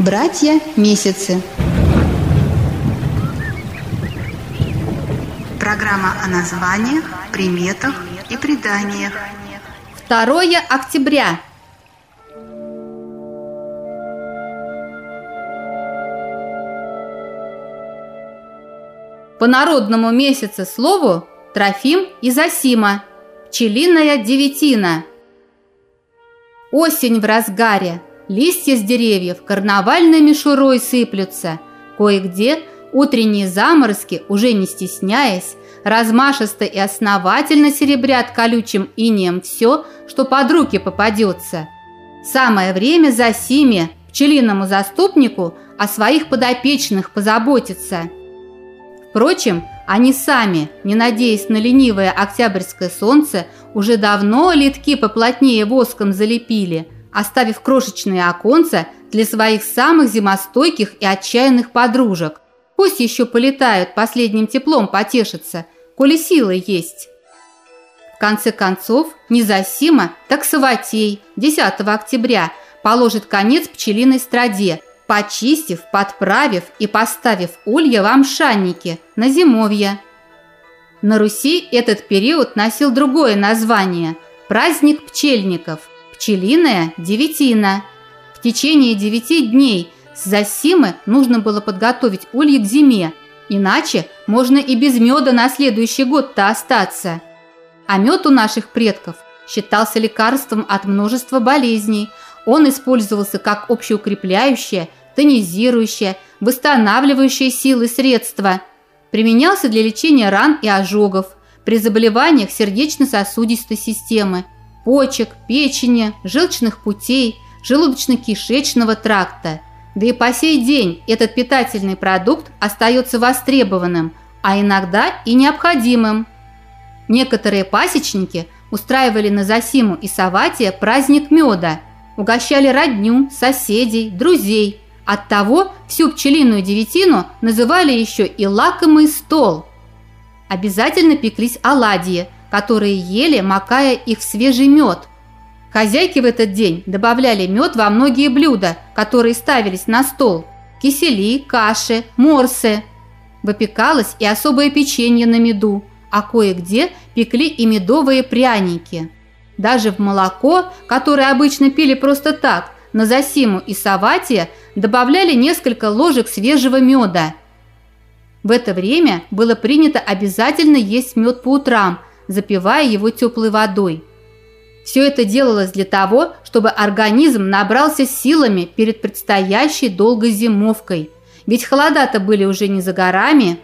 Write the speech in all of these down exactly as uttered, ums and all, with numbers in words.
Братья-месяцы. Программа о названиях, приметах и преданиях. второе октября. По народному месяцу слову Трофим и Зосима, пчелиная девятина. Осень в разгаре, листья с деревьев карнавальной мишурой сыплются. Кое-где утренние заморозки, уже не стесняясь, размашисто и основательно серебрят колючим инеем все, что под руки попадется. Самое время Зосиме, пчелиному заступнику, о своих подопечных позаботиться. Впрочем, они сами, не надеясь на ленивое октябрьское солнце, уже давно литки поплотнее воском залепили, оставив крошечные оконца для своих самых зимостойких и отчаянных подружек. Пусть еще полетают, последним теплом потешатся, коли силы есть. В конце концов, не Зосима, так Саватей десятого октября положит конец пчелиной страде, почистив, подправив и поставив улья в амшаннике на зимовье. На Руси этот период носил другое название – праздник пчельников, пчелиная девятина. В течение девяти дней с Зосимы нужно было подготовить ульи к зиме, иначе можно и без меда на следующий год-то остаться. А мед у наших предков считался лекарством от множества болезней. Он использовался как общеукрепляющее, тонизирующее, восстанавливающее силы средство. Применялся для лечения ран и ожогов, при заболеваниях сердечно-сосудистой системы, почек, печени, желчных путей, желудочно-кишечного тракта. Да и по сей день этот питательный продукт остается востребованным, а иногда и необходимым. Некоторые пасечники устраивали на Зосиму и Саватия праздник меда, угощали родню, соседей, друзей. Оттого всю пчелиную девятину называли еще и лакомый стол. Обязательно пеклись оладьи, которые ели, макая их в свежий мед. Хозяйки в этот день добавляли мед во многие блюда, которые ставились на стол: кисели, каши, морсы. Выпекалось и особое печенье на меду, а кое-где пекли и медовые пряники. Даже в молоко, которое обычно пили просто так, на Зосиму и Саватия добавляли несколько ложек свежего меда. В это время было принято обязательно есть мед по утрам, запивая его теплой водой. Все это делалось для того, чтобы организм набрался силами перед предстоящей долгой зимовкой, ведь холода-то были уже не за горами.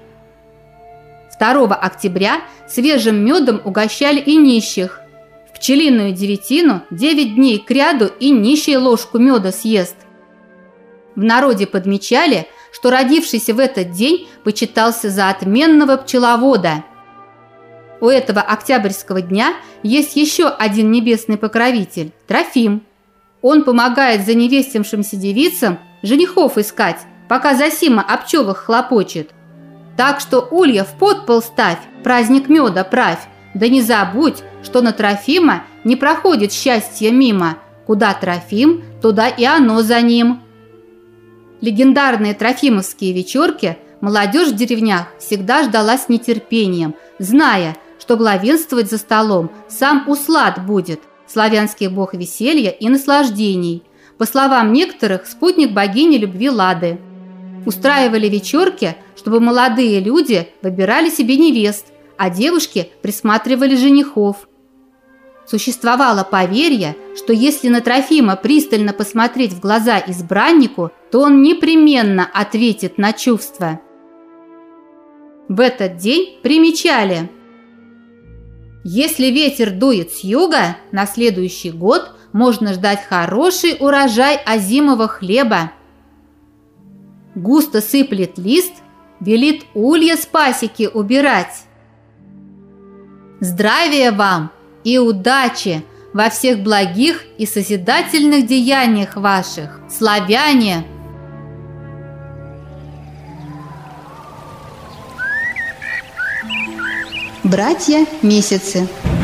второго октября свежим медом угощали и нищих. В пчелиную девятину девять дней кряду и нищий ложку меда съест. В народе подмечали, что родившийся в этот день почитался за отменного пчеловода. У этого октябрьского дня есть еще один небесный покровитель – Трофим. Он помогает заневестившимся девицам женихов искать, пока Зосима о пчелах хлопочет. Так что улья в подпол ставь, праздник меда правь, да не забудь, что на Трофима не проходит счастье мимо. Куда Трофим, туда и оно за ним. Легендарные трофимовские вечерки молодежь в деревнях всегда ждала с нетерпением, зная, что главенствовать за столом сам Услад будет, славянский бог веселья и наслаждений. По словам некоторых, спутник богини любви Лады. Устраивали вечерки, чтобы молодые люди выбирали себе невест, а девушки присматривали женихов. Существовало поверье, что если на Трофима пристально посмотреть в глаза избраннику, то он непременно ответит на чувства. В этот день примечали: если ветер дует с юга, на следующий год можно ждать хороший урожай озимого хлеба. Густо сыплет лист, велит улья с пасеки убирать. Здравия вам и удачи во всех благих и созидательных деяниях ваших, славяне! Братья-месяцы.